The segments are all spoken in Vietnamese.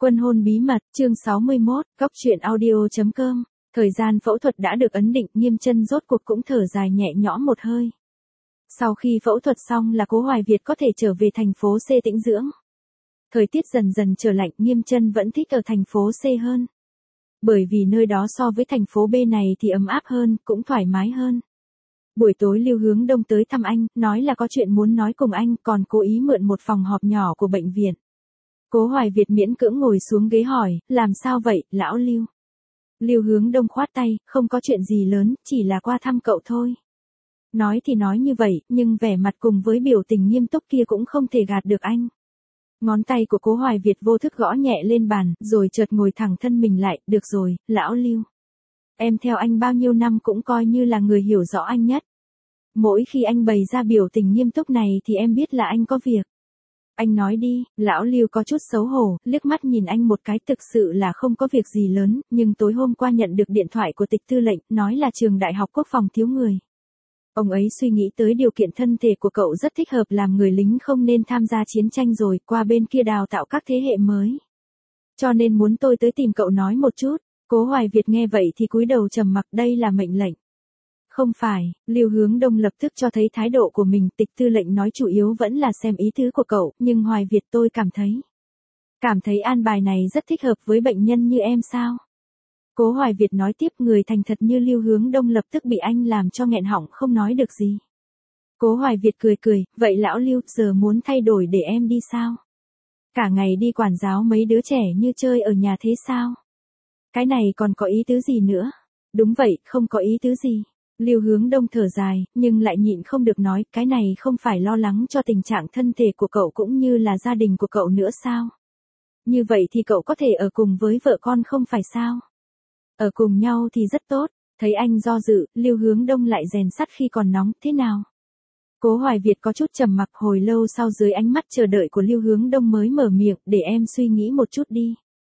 Quân hôn bí mật, chương 61, góc truyện audio.com. Thời gian phẫu thuật đã được ấn định, Nghiêm Chân rốt cuộc cũng thở dài nhẹ nhõm một hơi. Sau khi phẫu thuật xong là Cố Hoài Việt có thể trở về thành phố C tĩnh dưỡng. Thời tiết dần dần trở lạnh, Nghiêm Chân vẫn thích ở thành phố C hơn. Bởi vì nơi đó so với thành phố B này thì ấm áp hơn, cũng thoải mái hơn. Buổi tối Lưu Hướng Đông tới thăm anh, nói là có chuyện muốn nói cùng anh, còn cố ý mượn một phòng họp nhỏ của bệnh viện. Cố Hoài Việt miễn cưỡng ngồi xuống ghế hỏi, làm sao vậy, lão Lưu? Lưu Hướng Đông khoát tay, không có chuyện gì lớn, chỉ là qua thăm cậu thôi. Nói thì nói như vậy, nhưng vẻ mặt cùng với biểu tình nghiêm túc kia cũng không thể gạt được anh. Ngón tay của Cố Hoài Việt vô thức gõ nhẹ lên bàn, rồi chợt ngồi thẳng thân mình lại, được rồi, lão Lưu. Em theo anh bao nhiêu năm cũng coi như là người hiểu rõ anh nhất. Mỗi khi anh bày ra biểu tình nghiêm túc này thì em biết là anh có việc. Anh nói đi, lão Lưu có chút xấu hổ, liếc mắt nhìn anh một cái, thực sự là không có việc gì lớn, nhưng tối hôm qua nhận được điện thoại của Tịch Tư lệnh, nói là trường đại học quốc phòng thiếu người. Ông ấy suy nghĩ tới điều kiện thân thể của cậu rất thích hợp làm người lính, không nên tham gia chiến tranh rồi, qua bên kia đào tạo các thế hệ mới. Cho nên muốn tôi tới tìm cậu nói một chút. Cố Hoài Việt nghe vậy thì cúi đầu trầm mặc, đây là mệnh lệnh. Không phải, Lưu Hướng Đông lập tức cho thấy thái độ của mình, Tịch Tư lệnh nói chủ yếu vẫn là xem ý tứ của cậu, nhưng Hoài Việt tôi cảm thấy an bài này rất thích hợp với bệnh nhân như em sao? Cố Hoài Việt nói tiếp, người thành thật như Lưu Hướng Đông lập tức bị anh làm cho nghẹn họng không nói được gì. Cố Hoài Việt cười, vậy lão Lưu, giờ muốn thay đổi để em đi sao? Cả ngày đi quản giáo mấy đứa trẻ như chơi ở nhà thế sao? Cái này còn có ý tứ gì nữa? Đúng vậy, không có ý tứ gì. Lưu Hướng Đông thở dài, nhưng lại nhịn không được nói, cái này không phải lo lắng cho tình trạng thân thể của cậu cũng như là gia đình của cậu nữa sao? Như vậy thì cậu có thể ở cùng với vợ con không phải sao? Ở cùng nhau thì rất tốt. Thấy anh do dự, Lưu Hướng Đông lại rèn sắt khi còn nóng, thế nào? Cố Hoài Việt có chút trầm mặc, hồi lâu sau dưới ánh mắt chờ đợi của Lưu Hướng Đông mới mở miệng, để em suy nghĩ một chút đi.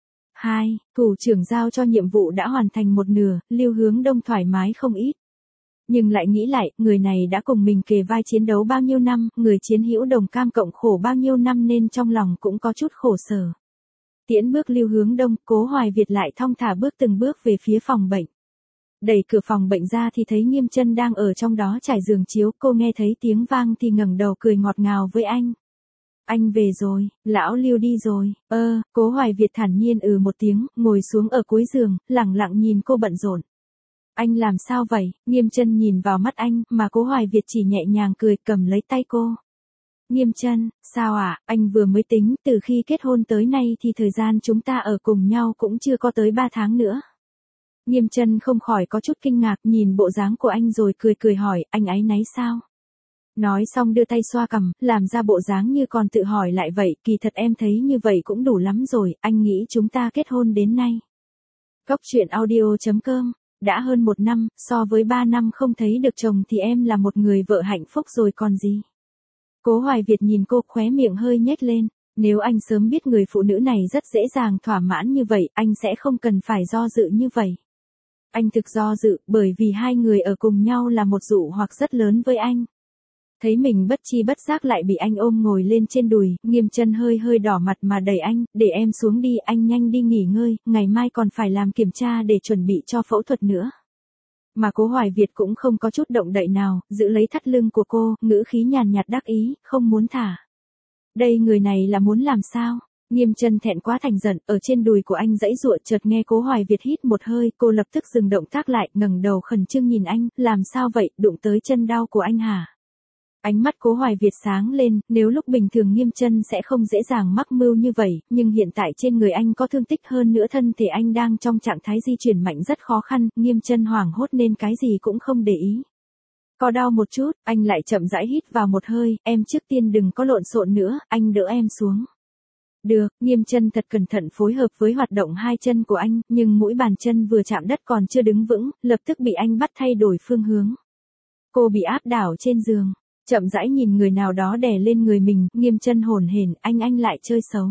2. Thủ trưởng giao cho nhiệm vụ đã hoàn thành một nửa, Lưu Hướng Đông thoải mái không ít. Nhưng lại nghĩ lại, người này đã cùng mình kề vai chiến đấu bao nhiêu năm, người chiến hữu đồng cam cộng khổ bao nhiêu năm nên trong lòng cũng có chút khổ sở. Tiễn bước Lưu Hướng Đông, Cố Hoài Việt lại thong thả bước từng bước về phía phòng bệnh. Đẩy cửa phòng bệnh ra thì thấy Nghiêm Chân đang ở trong đó trải giường chiếu, cô nghe thấy tiếng vang thì ngẩng đầu cười ngọt ngào với anh. Anh về rồi, lão Lưu đi rồi, Cố Hoài Việt thản nhiên một tiếng, ngồi xuống ở cuối giường, lẳng lặng nhìn cô bận rộn. Anh làm sao vậy? Nghiêm Chân nhìn vào mắt anh, mà Cố Hoài Việt chỉ nhẹ nhàng cười, cầm lấy tay cô. Nghiêm Chân, sao ạ? Anh vừa mới tính, từ khi kết hôn tới nay thì thời gian chúng ta ở cùng nhau cũng chưa có tới 3 tháng nữa. Nghiêm Chân không khỏi có chút kinh ngạc, nhìn bộ dáng của anh rồi cười hỏi, anh áy náy sao? Nói xong đưa tay xoa cằm, làm ra bộ dáng như còn tự hỏi lại vậy, kỳ thật em thấy như vậy cũng đủ lắm rồi, anh nghĩ chúng ta kết hôn đến nay. Góc truyện audio.com. Đã hơn 1 năm, so với 3 năm không thấy được chồng thì em là một người vợ hạnh phúc rồi còn gì. Cố Hoài Việt nhìn cô, khóe miệng hơi nhếch lên, nếu anh sớm biết người phụ nữ này rất dễ dàng thỏa mãn như vậy, anh sẽ không cần phải do dự như vậy. Anh thực do dự, bởi vì hai người ở cùng nhau là một dụ hoặc rất lớn với anh. Thấy mình bất chi bất giác lại bị anh ôm ngồi lên trên đùi, Nghiêm Chân hơi đỏ mặt mà đẩy anh, để em xuống đi, anh nhanh đi nghỉ ngơi, ngày mai còn phải làm kiểm tra để chuẩn bị cho phẫu thuật nữa. Mà Cố Hoài Việt cũng không có chút động đậy nào, giữ lấy thắt lưng của cô, ngữ khí nhàn nhạt đắc ý, không muốn thả. Đây người này là muốn làm sao? Nghiêm Chân thẹn quá thành giận, ở trên đùi của anh giãy giụa, chợt nghe Cố Hoài Việt hít một hơi, cô lập tức dừng động tác lại, ngẩng đầu khẩn trương nhìn anh, làm sao vậy, đụng tới chân đau của anh hả? Ánh mắt Cố Hoài Việt sáng lên, nếu lúc bình thường Nghiêm Chân sẽ không dễ dàng mắc mưu như vậy, nhưng hiện tại trên người anh có thương tích, hơn nữa thân thể anh đang trong trạng thái di chuyển mạnh rất khó khăn, Nghiêm Chân hoảng hốt nên cái gì cũng không để ý. Có đau một chút, anh lại chậm rãi hít vào một hơi, em trước tiên đừng có lộn xộn nữa, anh đỡ em xuống. Được, Nghiêm Chân thật cẩn thận phối hợp với hoạt động hai chân của anh, nhưng mũi bàn chân vừa chạm đất còn chưa đứng vững, lập tức bị anh bắt thay đổi phương hướng. Cô bị áp đảo trên giường. Chậm rãi nhìn người nào đó đè lên người mình, Nghiêm Chân hổn hển, anh lại chơi xấu.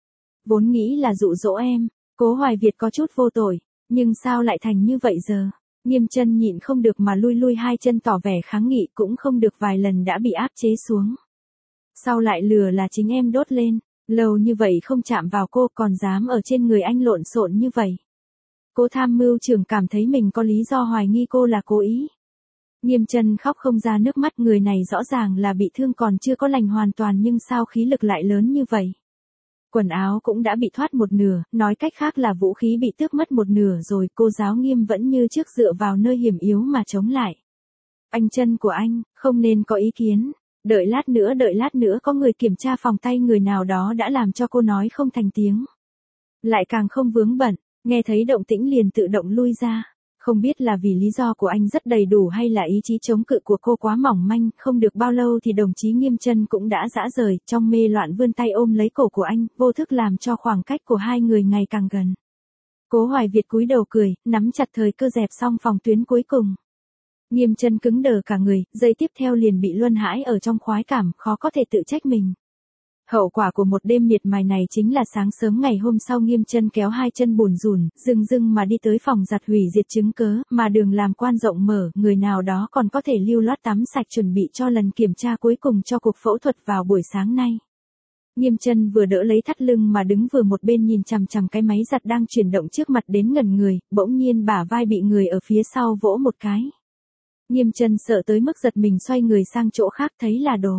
Vốn nghĩ là dụ dỗ em. Cố Hoài Việt có chút vô tội, nhưng sao lại thành như vậy giờ? Nghiêm Chân nhịn không được mà lui hai chân tỏ vẻ kháng nghị, cũng không được vài lần đã bị áp chế xuống. Sau lại lừa là chính em đốt lên. Lâu như vậy không chạm vào cô còn dám ở trên người anh lộn xộn như vậy. Cố tham mưu trưởng cảm thấy mình có lý do hoài nghi cô là cố ý. Nghiêm Chân khóc không ra nước mắt, người này rõ ràng là bị thương còn chưa có lành hoàn toàn nhưng sao khí lực lại lớn như vậy. Quần áo cũng đã bị thoát một nửa, nói cách khác là vũ khí bị tước mất một nửa rồi, cô giáo Nghiêm vẫn như trước dựa vào nơi hiểm yếu mà chống lại. Anh chân của anh, không nên có ý kiến. Đợi lát nữa có người kiểm tra phòng tay người nào đó đã làm cho cô nói không thành tiếng. Lại càng không vướng bận, nghe thấy động tĩnh liền tự động lui ra. Không biết là vì lý do của anh rất đầy đủ hay là ý chí chống cự của cô quá mỏng manh, không được bao lâu thì đồng chí Nghiêm Chân cũng đã rã rời, trong mê loạn vươn tay ôm lấy cổ của anh, vô thức làm cho khoảng cách của hai người ngày càng gần. Cố Hoài Việt cúi đầu cười, nắm chặt thời cơ dẹp xong phòng tuyến cuối cùng. Nghiêm Chân cứng đờ cả người, giây tiếp theo liền bị luân hãy ở trong khoái cảm, khó có thể tự trách mình. Hậu quả của một đêm miệt mài này chính là sáng sớm ngày hôm sau Nghiêm Chân kéo hai chân bùn rùn, dưng mà đi tới phòng giặt hủy diệt chứng cớ, mà đường làm quan rộng mở, người nào đó còn có thể lưu loát tắm sạch chuẩn bị cho lần kiểm tra cuối cùng cho cuộc phẫu thuật vào buổi sáng nay. Nghiêm Chân vừa đỡ lấy thắt lưng mà đứng vừa một bên nhìn chằm chằm cái máy giặt đang chuyển động trước mặt đến ngẩn người, bỗng nhiên bả vai bị người ở phía sau vỗ một cái. Nghiêm Chân sợ tới mức giật mình xoay người sang chỗ khác, thấy là Đồ.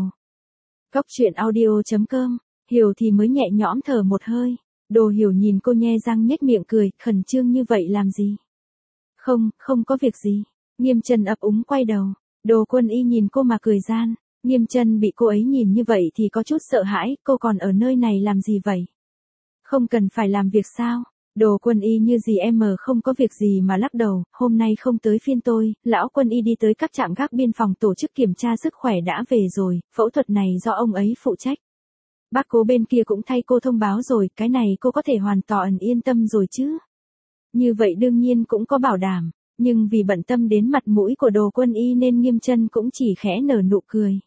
Cốc truyện audio.com, Hiểu thì mới nhẹ nhõm thở một hơi. Đồ Hiểu nhìn cô nhe răng nhếch miệng cười, khẩn trương như vậy làm gì? Không có việc gì. Nghiêm Chân ấp úng quay đầu. Đồ Quân Y nhìn cô mà cười gian. Nghiêm Chân bị cô ấy nhìn như vậy thì có chút sợ hãi, cô còn ở nơi này làm gì vậy? Không cần phải làm việc sao? Đồ Quân Y như gì em không có việc gì mà lắc đầu, hôm nay không tới phiên tôi, lão Quân Y đi tới các trạm gác biên phòng tổ chức kiểm tra sức khỏe đã về rồi, phẫu thuật này do ông ấy phụ trách. Bác Cố bên kia cũng thay cô thông báo rồi, cái này cô có thể hoàn toàn yên tâm rồi chứ. Như vậy đương nhiên cũng có bảo đảm, nhưng vì bận tâm đến mặt mũi của Đồ Quân Y nên Nghiêm Chân cũng chỉ khẽ nở nụ cười.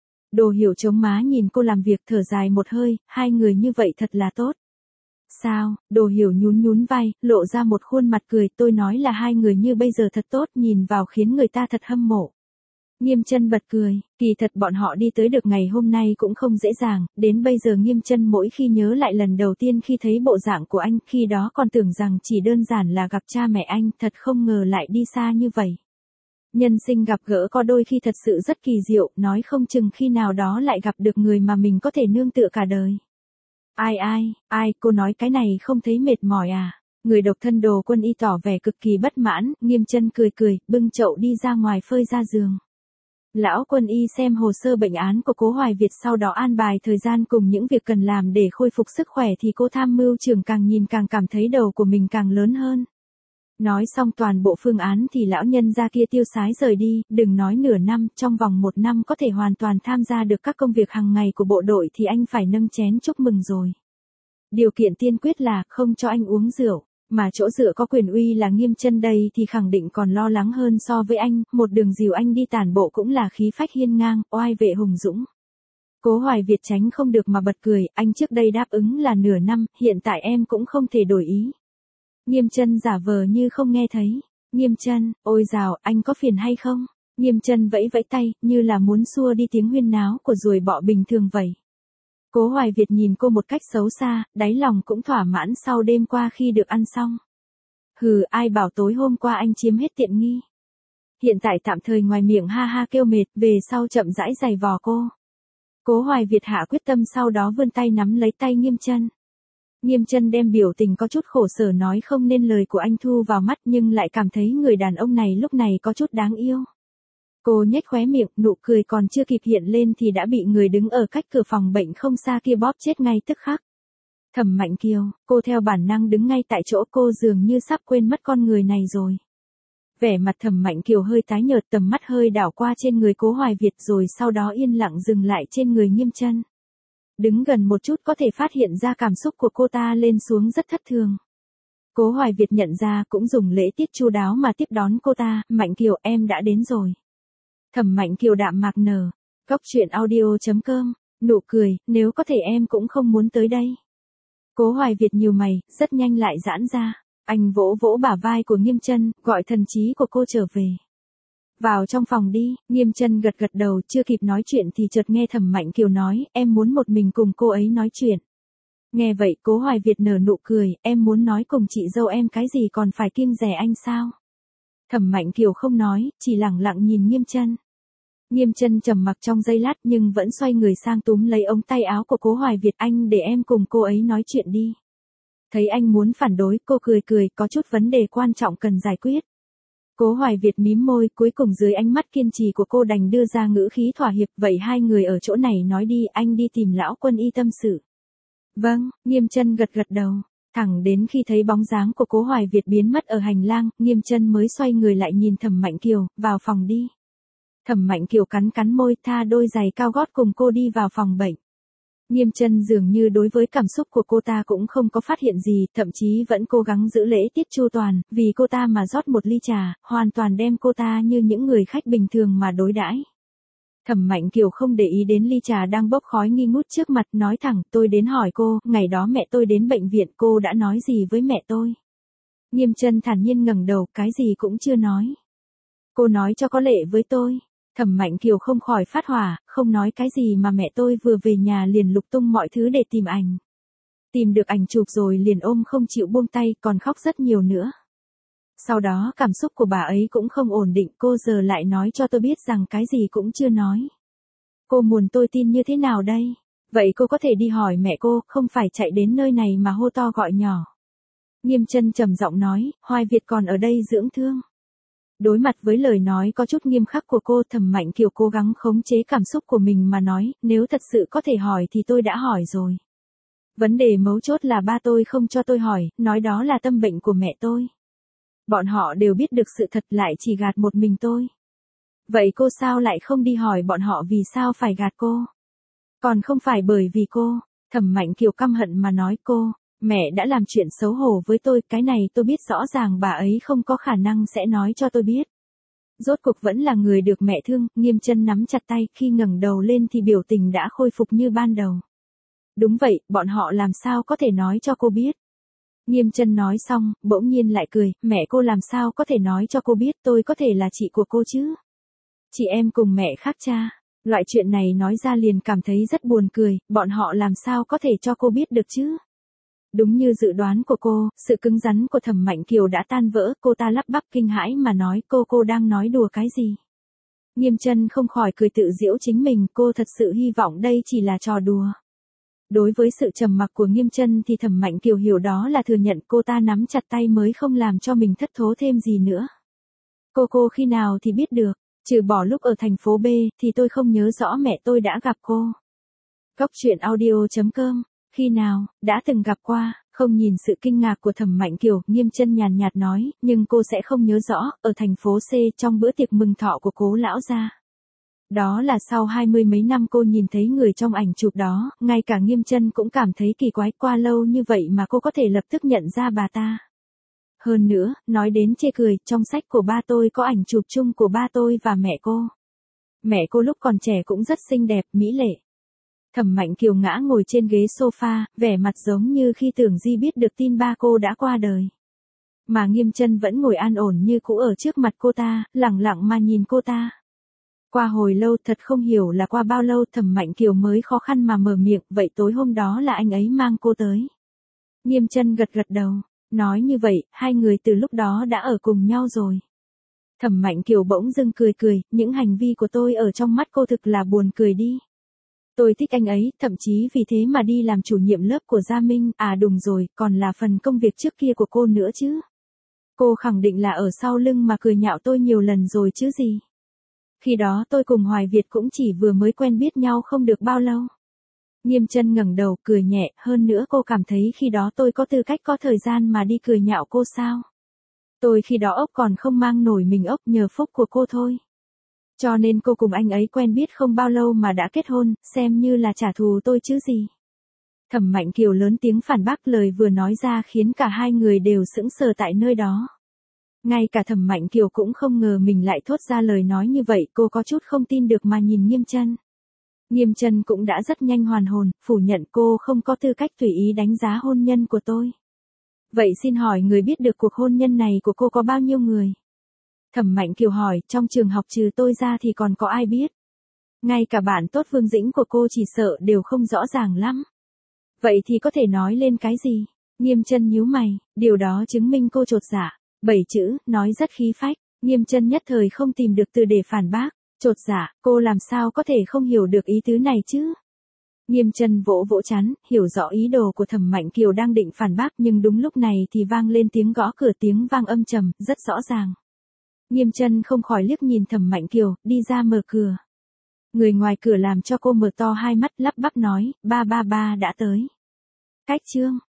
Đồ Hiểu chống má nhìn cô làm việc thở dài một hơi, hai người như vậy thật là tốt. Sao? Đồ Hiểu nhún vai, lộ ra một khuôn mặt cười, tôi nói là hai người như bây giờ thật tốt, nhìn vào khiến người ta thật hâm mộ. Nghiêm Chân bật cười, kỳ thật bọn họ đi tới được ngày hôm nay cũng không dễ dàng, đến bây giờ Nghiêm Chân mỗi khi nhớ lại lần đầu tiên khi thấy bộ dạng của anh, khi đó còn tưởng rằng chỉ đơn giản là gặp cha mẹ anh, thật không ngờ lại đi xa như vậy. Nhân sinh gặp gỡ có đôi khi thật sự rất kỳ diệu, nói không chừng khi nào đó lại gặp được người mà mình có thể nương tựa cả đời. Ai, cô nói cái này không thấy mệt mỏi à? Người độc thân Đồ Quân Y tỏ vẻ cực kỳ bất mãn, Nghiêm Chân cười, bưng chậu đi ra ngoài phơi ra giường. Lão Quân Y xem hồ sơ bệnh án của Cố Hoài Việt sau đó an bài thời gian cùng những việc cần làm để khôi phục sức khỏe thì cô tham mưu trưởng càng nhìn càng cảm thấy đầu của mình càng lớn hơn. Nói xong toàn bộ phương án thì lão nhân gia kia tiêu sái rời đi, đừng nói nửa năm, trong vòng 1 năm có thể hoàn toàn tham gia được các công việc hàng ngày của bộ đội thì anh phải nâng chén chúc mừng rồi. Điều kiện tiên quyết là không cho anh uống rượu, mà chỗ dựa có quyền uy là Nghiêm Chân đây thì khẳng định còn lo lắng hơn so với anh, một đường dìu anh đi tản bộ cũng là khí phách hiên ngang, oai vệ hùng dũng. Cố Hoài Việt tránh không được mà bật cười, anh trước đây đáp ứng là nửa năm, hiện tại em cũng không thể đổi ý. Nghiêm Chân giả vờ như không nghe thấy. Nghiêm Chân, ôi dào, anh có phiền hay không? Nghiêm Chân vẫy tay, như là muốn xua đi tiếng huyên náo của ruồi bọ bình thường vậy. Cố Hoài Việt nhìn cô một cách xấu xa, đáy lòng cũng thỏa mãn sau đêm qua khi được ăn xong. Hừ, ai bảo tối hôm qua anh chiếm hết tiện nghi. Hiện tại tạm thời ngoài miệng ha ha kêu mệt, về sau chậm rãi giày vò cô. Cố Hoài Việt hạ quyết tâm sau đó vươn tay nắm lấy tay Nghiêm Chân. Nghiêm Chân đem biểu tình có chút khổ sở nói không nên lời của anh thu vào mắt nhưng lại cảm thấy người đàn ông này lúc này có chút đáng yêu. Cô nhếch khóe miệng, nụ cười còn chưa kịp hiện lên thì đã bị người đứng ở cách cửa phòng bệnh không xa kia bóp chết ngay tức khắc. Thẩm Mạnh Kiều, cô theo bản năng đứng ngay tại chỗ, cô dường như sắp quên mất con người này rồi. Vẻ mặt Thẩm Mạnh Kiều hơi tái nhợt, tầm mắt hơi đảo qua trên người Cố Hoài Việt rồi sau đó yên lặng dừng lại trên người Nghiêm Chân. Đứng gần một chút có thể phát hiện ra cảm xúc của cô ta lên xuống rất thất thường. Cố Hoài Việt nhận ra cũng dùng lễ tiết chu đáo mà tiếp đón cô ta, Mạnh Kiều em đã đến rồi. Thẩm Mạnh Kiều đạm mạc nở. Cốc truyện audio.com, nụ cười, nếu có thể em cũng không muốn tới đây. Cố Hoài Việt nhíu mày, rất nhanh lại giãn ra. Anh vỗ bả vai của Nghiêm Chân, gọi thần trí của cô trở về. Vào trong phòng đi, Nghiêm Chân gật đầu, chưa kịp nói chuyện thì chợt nghe Thẩm Mạnh Kiều nói, em muốn một mình cùng cô ấy nói chuyện. Nghe vậy Cố Hoài Việt nở nụ cười, em muốn nói cùng chị dâu em cái gì còn phải kiêng dè anh sao? Thẩm Mạnh Kiều không nói, chỉ lẳng lặng nhìn Nghiêm Chân. Nghiêm Chân trầm mặc trong giây lát nhưng vẫn xoay người sang túm lấy ống tay áo của Cố Hoài Việt, anh để em cùng cô ấy nói chuyện đi. Thấy anh muốn phản đối, cô cười cười, có chút vấn đề quan trọng cần giải quyết. Cố Hoài Việt mím môi, cuối cùng dưới ánh mắt kiên trì của cô đành đưa ra ngữ khí thỏa hiệp, vậy hai người ở chỗ này nói đi, anh đi tìm lão Quân y tâm sự. Vâng, Nghiêm Chân gật gật đầu. Thẳng đến khi thấy bóng dáng của Cố Hoài Việt biến mất ở hành lang, Nghiêm Chân mới xoay người lại nhìn Thẩm Mạnh Kiều, vào phòng đi. Thẩm Mạnh Kiều cắn cắn môi, tha đôi giày cao gót cùng cô đi vào phòng bệnh. Nghiêm Chân dường như đối với cảm xúc của cô ta cũng không có phát hiện gì, thậm chí vẫn cố gắng giữ lễ tiết chu toàn, vì cô ta mà rót một ly trà, hoàn toàn đem cô ta như những người khách bình thường mà đối đãi. Thẩm Mạnh Kiều không để ý đến ly trà đang bốc khói nghi ngút trước mặt, nói thẳng, tôi đến hỏi cô, ngày đó mẹ tôi đến bệnh viện cô đã nói gì với mẹ tôi? Nghiêm Chân thản nhiên ngẩng đầu, cái gì cũng chưa nói. Cô nói cho có lệ với tôi. Thẩm Mạnh Kiều không khỏi phát hỏa, không nói cái gì mà mẹ tôi vừa về nhà liền lục tung mọi thứ để tìm ảnh. Tìm được ảnh chụp rồi liền ôm không chịu buông tay, còn khóc rất nhiều nữa. Sau đó cảm xúc của bà ấy cũng không ổn định, cô giờ lại nói cho tôi biết rằng cái gì cũng chưa nói. Cô muốn tôi tin như thế nào đây? Vậy cô có thể đi hỏi mẹ cô, không phải chạy đến nơi này mà hô to gọi nhỏ. Nghiêm Chân trầm giọng nói, Hoài Việt còn ở đây dưỡng thương. Đối mặt với lời nói có chút nghiêm khắc của cô, Thẩm Mạnh Kiều cố gắng khống chế cảm xúc của mình mà nói, nếu thật sự có thể hỏi thì tôi đã hỏi rồi. Vấn đề mấu chốt là ba tôi không cho tôi hỏi, nói đó là tâm bệnh của mẹ tôi. Bọn họ đều biết được sự thật lại chỉ gạt một mình tôi. Vậy cô sao lại không đi hỏi bọn họ vì sao phải gạt cô? Còn không phải bởi vì cô, Thẩm Mạnh Kiều căm hận mà nói cô, mẹ đã làm chuyện xấu hổ với tôi, cái này tôi biết rõ ràng bà ấy không có khả năng sẽ nói cho tôi biết. Rốt cuộc vẫn là người được mẹ thương, Nghiêm Chân nắm chặt tay, khi ngẩng đầu lên thì biểu tình đã khôi phục như ban đầu. Đúng vậy, bọn họ làm sao có thể nói cho cô biết. Nghiêm Chân nói xong, bỗng nhiên lại cười, mẹ cô làm sao có thể nói cho cô biết, tôi có thể là chị của cô chứ. Chị em cùng mẹ khác cha. Loại chuyện này nói ra liền cảm thấy rất buồn cười, bọn họ làm sao có thể cho cô biết được chứ. Đúng như dự đoán của cô, sự cứng rắn của Thẩm Mạnh Kiều đã tan vỡ, cô ta lắp bắp kinh hãi mà nói, cô đang nói đùa cái gì. Nghiêm Chân không khỏi cười tự giễu chính mình, cô thật sự hy vọng đây chỉ là trò đùa. Đối với sự trầm mặc của Nghiêm Chân thì Thẩm Mạnh Kiều hiểu đó là thừa nhận, cô ta nắm chặt tay mới không làm cho mình thất thố thêm gì nữa. Cô khi nào thì biết được, trừ bỏ lúc ở thành phố B thì tôi không nhớ rõ mẹ tôi đã gặp cô. Góc truyện audio.com, khi nào, đã từng gặp qua, không nhìn sự kinh ngạc của Thẩm Mạnh Kiều, Nghiêm Chân nhàn nhạt nói, nhưng cô sẽ không nhớ rõ, ở thành phố C trong bữa tiệc mừng thọ của Cố lão gia. Đó là sau 20 mấy năm cô nhìn thấy người trong ảnh chụp đó, ngay cả Nghiêm Chân cũng cảm thấy kỳ quái, qua lâu như vậy mà cô có thể lập tức nhận ra bà ta. Hơn nữa, nói đến chê cười, trong sách của ba tôi có ảnh chụp chung của ba tôi và mẹ cô. Mẹ cô lúc còn trẻ cũng rất xinh đẹp, mỹ lệ. Thẩm Mạnh Kiều ngã ngồi trên ghế sofa, vẻ mặt giống như khi Tưởng Di biết được tin ba cô đã qua đời. Mà Nghiêm Chân vẫn ngồi an ổn như cũ ở trước mặt cô ta, lẳng lặng mà nhìn cô ta. Qua hồi lâu, thật không hiểu là qua bao lâu, Thẩm Mạnh Kiều mới khó khăn mà mở miệng, vậy tối hôm đó là anh ấy mang cô tới. Nghiêm Chân gật gật đầu, nói như vậy, hai người từ lúc đó đã ở cùng nhau rồi. Thẩm Mạnh Kiều bỗng dưng cười cười, những hành vi của tôi ở trong mắt cô thực là buồn cười đi. Tôi thích anh ấy, thậm chí vì thế mà đi làm chủ nhiệm lớp của Gia Minh, à đúng rồi, còn là phần công việc trước kia của cô nữa chứ. Cô khẳng định là ở sau lưng mà cười nhạo tôi nhiều lần rồi chứ gì. Khi đó tôi cùng Hoài Việt cũng chỉ vừa mới quen biết nhau không được bao lâu. Nghiêm Chân ngẩng đầu cười nhẹ, hơn nữa cô cảm thấy khi đó tôi có tư cách có thời gian mà đi cười nhạo cô sao. Tôi khi đó ốc còn không mang nổi mình ốc, nhờ phúc của cô thôi. Cho nên cô cùng anh ấy quen biết không bao lâu mà đã kết hôn, xem như là trả thù tôi chứ gì. Thẩm Mạnh Kiều lớn tiếng phản bác, lời vừa nói ra khiến cả hai người đều sững sờ tại nơi đó. Ngay cả Thẩm Mạnh Kiều cũng không ngờ mình lại thốt ra lời nói như vậy, cô có chút không tin được mà nhìn Nghiêm Chân. Nghiêm Chân cũng đã rất nhanh hoàn hồn, phủ nhận cô không có tư cách tùy ý đánh giá hôn nhân của tôi. Vậy xin hỏi người biết được cuộc hôn nhân này của cô có bao nhiêu người? Thẩm Mạnh Kiều hỏi, trong trường học trừ tôi ra thì còn có ai biết? Ngay cả bạn tốt Vương Dĩnh của cô chỉ sợ đều không rõ ràng lắm. Vậy thì có thể nói lên cái gì? Nghiêm chân nhíu mày, điều đó chứng minh cô chột dạ. 7 chữ, nói rất khí phách. Nghiêm chân nhất thời không tìm được từ để phản bác. Chột dạ, cô làm sao có thể không hiểu được ý tứ này chứ? Nghiêm chân vỗ vỗ chán, hiểu rõ ý đồ của Thẩm Mạnh Kiều đang định phản bác, nhưng đúng lúc này thì vang lên tiếng gõ cửa, tiếng vang âm trầm, rất rõ ràng. Nghiêm chân không khỏi liếc nhìn Thẩm Mạnh Kiều, đi ra mở cửa. Người ngoài cửa làm cho cô mở to hai mắt, lắp bắp nói, ba đã tới. Cách chương.